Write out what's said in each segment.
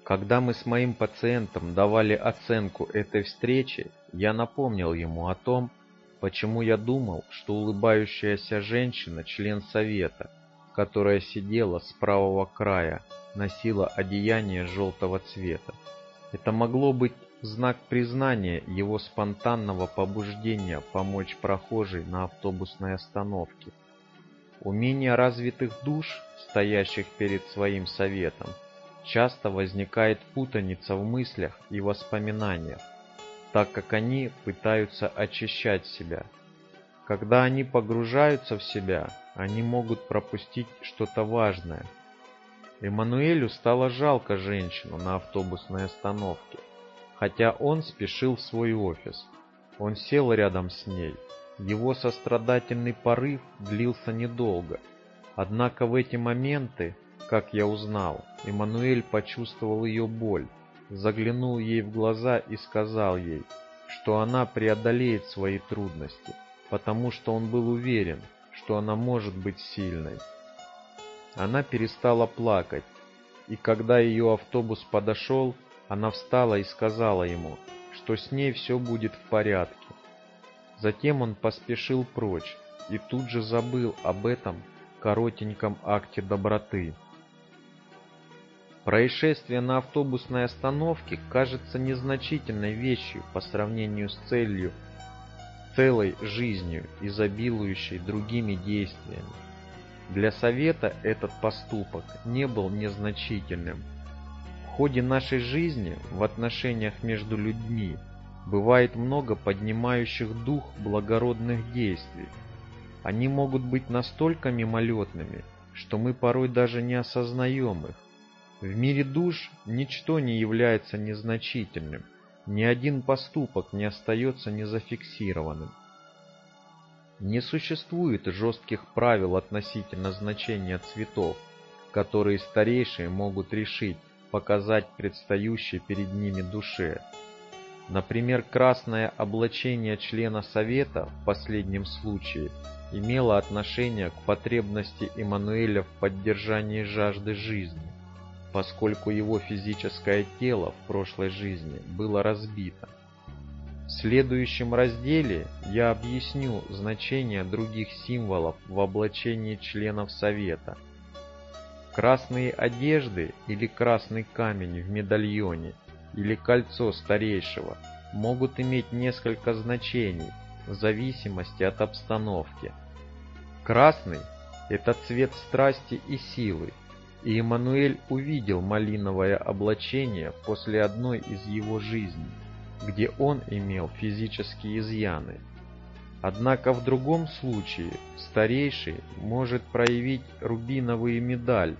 Когда мы с моим пациентом давали оценку этой встрече, я напомнил ему о том, почему я думал, что улыбающаяся женщина, член совета, которая сидела с правого края, носила одеяние желтого цвета. Это могло быть знак признания его спонтанного побуждения помочь прохожей на автобусной остановке. У менее развитых душ, стоящих перед своим советом, часто возникает путаница в мыслях и воспоминаниях, так как они пытаются очищать себя. Когда они погружаются в себя, они могут пропустить что-то важное. Эммануэлю стало жалко женщину на автобусной остановке, хотя он спешил в свой офис. Он сел рядом с ней. Его сострадательный порыв длился недолго. Однако в эти моменты, как я узнал, Эммануэль почувствовал ее боль, заглянул ей в глаза и сказал ей, что она преодолеет свои трудности, потому что он был уверен, что она может быть сильной. Она перестала плакать, и когда ее автобус подошел, она встала и сказала ему, что с ней все будет в порядке. Затем он поспешил прочь и тут же забыл об этом коротеньком акте доброты. Происшествие на автобусной остановке кажется незначительной вещью по сравнению с целой жизнью, изобилующей другими действиями. Для совета этот поступок не был незначительным. В ходе нашей жизни в отношениях между людьми бывает много поднимающих дух благородных действий. Они могут быть настолько мимолетными, что мы порой даже не осознаем их. В мире душ ничто не является незначительным, ни один поступок не остается незафиксированным. Не существует жестких правил относительно значения цветов, которые старейшие могут решить показать предстающей перед ними душе. Например, красное облачение члена совета в последнем случае имело отношение к потребности Эммануэля в поддержании жажды жизни, поскольку его физическое тело в прошлой жизни было разбито. В следующем разделе я объясню значение других символов в облачении членов совета. Красные одежды или красный камень в медальоне или кольцо старейшего могут иметь несколько значений в зависимости от обстановки. Красный – это цвет страсти и силы, и Эммануэль увидел малиновое облачение после одной из его жизней, где он имел физические изъяны. Однако в другом случае старейший может проявить рубиновую медаль,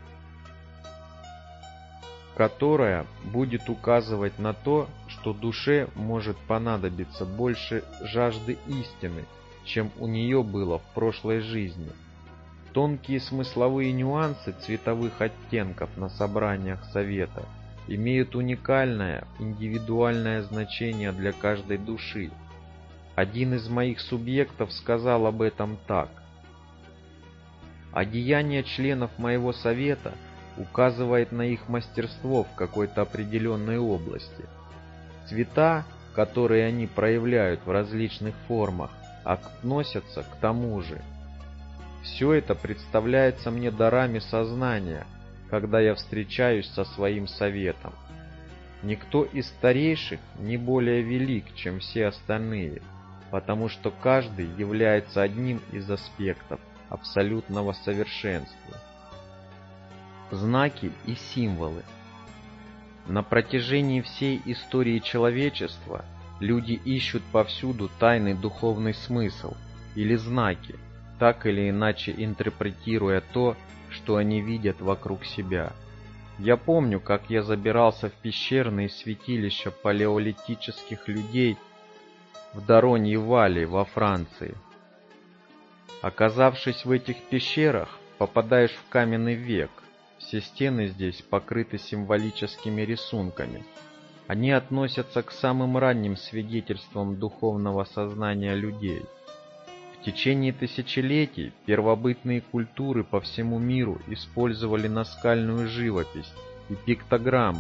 которая будет указывать на то, что душе может понадобиться больше жажды истины, чем у нее было в прошлой жизни. Тонкие смысловые нюансы цветовых оттенков на собраниях совета имеют уникальное, индивидуальное значение для каждой души. Один из моих субъектов сказал об этом так: «Одеяние членов моего совета указывает на их мастерство в какой-то определенной области. Цвета, которые они проявляют в различных формах, относятся к тому же. Все это представляется мне дарами сознания, когда я встречаюсь со своим советом. Никто из старейших не более велик, чем все остальные, потому что каждый является одним из аспектов абсолютного совершенства». Знаки и символы. На протяжении всей истории человечества люди ищут повсюду тайный духовный смысл или знаки, так или иначе интерпретируя то, что они видят вокруг себя. Я помню, как я забирался в пещерные святилища палеолитических людей в Даронье-Валли во Франции. Оказавшись в этих пещерах, попадаешь в каменный век. Все стены здесь покрыты символическими рисунками. Они относятся к самым ранним свидетельствам духовного сознания людей. В течение тысячелетий первобытные культуры по всему миру использовали наскальную живопись и пиктограммы,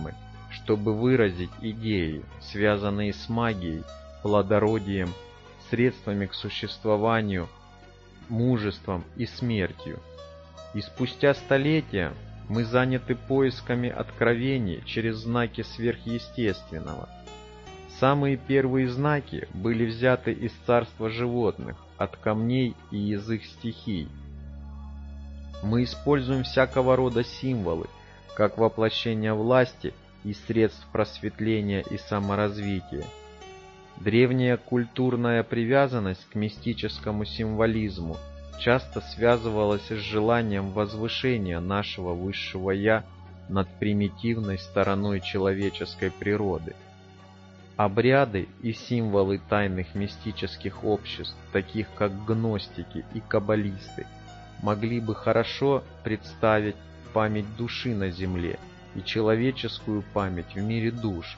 чтобы выразить идеи, связанные с магией, плодородием, средствами к существованию, мужеством и смертью. И спустя столетия мы заняты поисками откровений через знаки сверхъестественного. Самые первые знаки были взяты из царства животных, от камней и из их стихий. Мы используем всякого рода символы, как воплощение власти и средств просветления и саморазвития. Древняя культурная привязанность к мистическому символизму часто связывалась с желанием возвышения нашего высшего «я» над примитивной стороной человеческой природы. Обряды и символы тайных мистических обществ, таких как гностики и каббалисты, могли бы хорошо представить память души на земле и человеческую память в мире душ.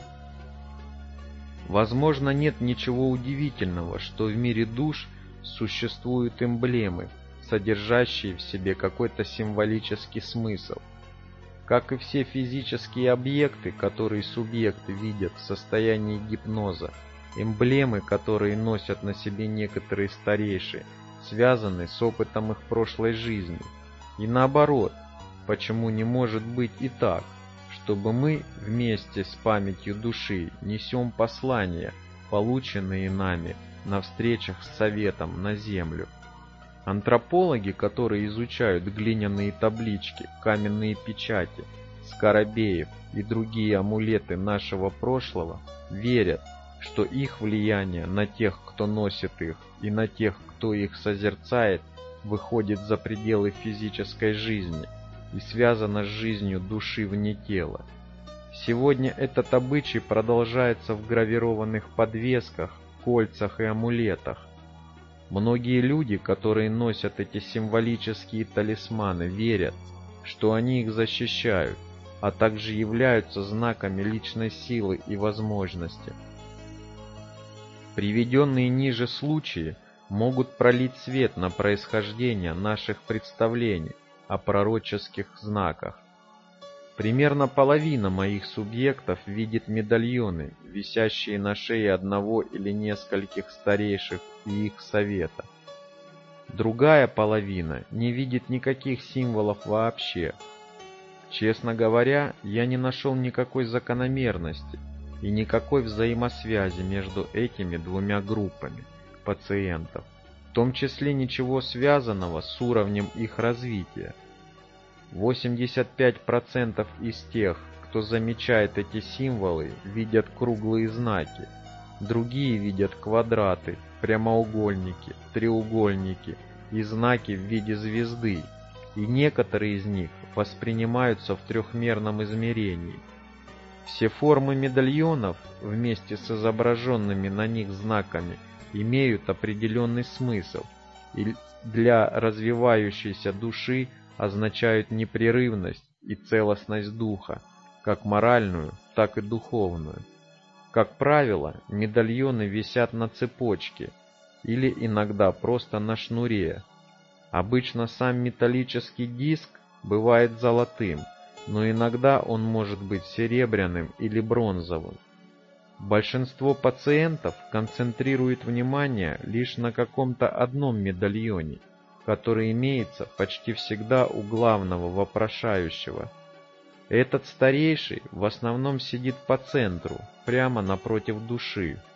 Возможно, нет ничего удивительного, что в мире душ существуют эмблемы, содержащие в себе какой-то символический смысл. Как и все физические объекты, которые субъекты видят в состоянии гипноза, эмблемы, которые носят на себе некоторые старейшие, связаны с опытом их прошлой жизни. И наоборот, почему не может быть и так, чтобы мы вместе с памятью души несем послания, полученные нами на встречах с Советом на Землю? Антропологи, которые изучают глиняные таблички, каменные печати, скоробеев и другие амулеты нашего прошлого, верят, что их влияние на тех, кто носит их, и на тех, кто их созерцает, выходит за пределы физической жизни и связано с жизнью души вне тела. Сегодня этот обычай продолжается в гравированных подвесках, кольцах и амулетах. Многие люди, которые носят эти символические талисманы, верят, что они их защищают, а также являются знаками личной силы и возможности. Приведенные ниже случаи могут пролить свет на происхождение наших представлений о пророческих знаках. Примерно половина моих субъектов видит медальоны, висящие на шее одного или нескольких старейших и их совета. Другая половина не видит никаких символов вообще. Честно говоря, я не нашел никакой закономерности и никакой взаимосвязи между этими двумя группами пациентов, в том числе ничего связанного с уровнем их развития. 85% из тех, кто замечает эти символы, видят круглые знаки, другие видят квадраты, прямоугольники, треугольники и знаки в виде звезды, и некоторые из них воспринимаются в трехмерном измерении. Все формы медальонов вместе с изображенными на них знаками имеют определенный смысл и для развивающейся души означают непрерывность и целостность духа, как моральную, так и духовную. Как правило, медальоны висят на цепочке или иногда просто на шнуре. Обычно сам металлический диск бывает золотым, но иногда он может быть серебряным или бронзовым. Большинство пациентов концентрирует внимание лишь на каком-то одном медальоне, который имеется почти всегда у главного вопрошающего. Этот старейший в основном сидит по центру, прямо напротив души.